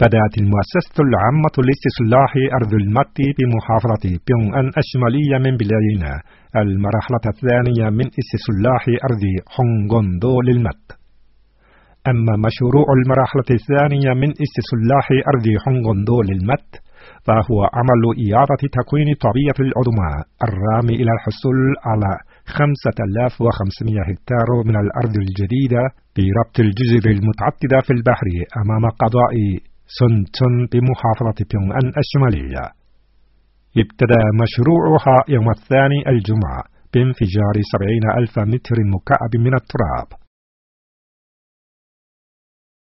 بدأت المؤسسة العامة لاستصلاح أرض المت بمحافظة بيونغ أن الشمالية من بلاينا المرحلة الثانية من استصلاح أرض هونغوندو للمت. أما مشروع المرحلة الثانية من استصلاح أرض هونغوندو للمت فهو عمل إعادة تكوين طبيعة العظمى الرامي إلى الحصول على 5500 هكتار من الأرض الجديدة بربط الجزر المتعددة في البحر أمام قضاء سونتون بمحافظة بيونغ أن الشمالية. ابتدأ مشروعها يوم الثاني الجمعة بانفجار 70,000 متر مكعب من التراب.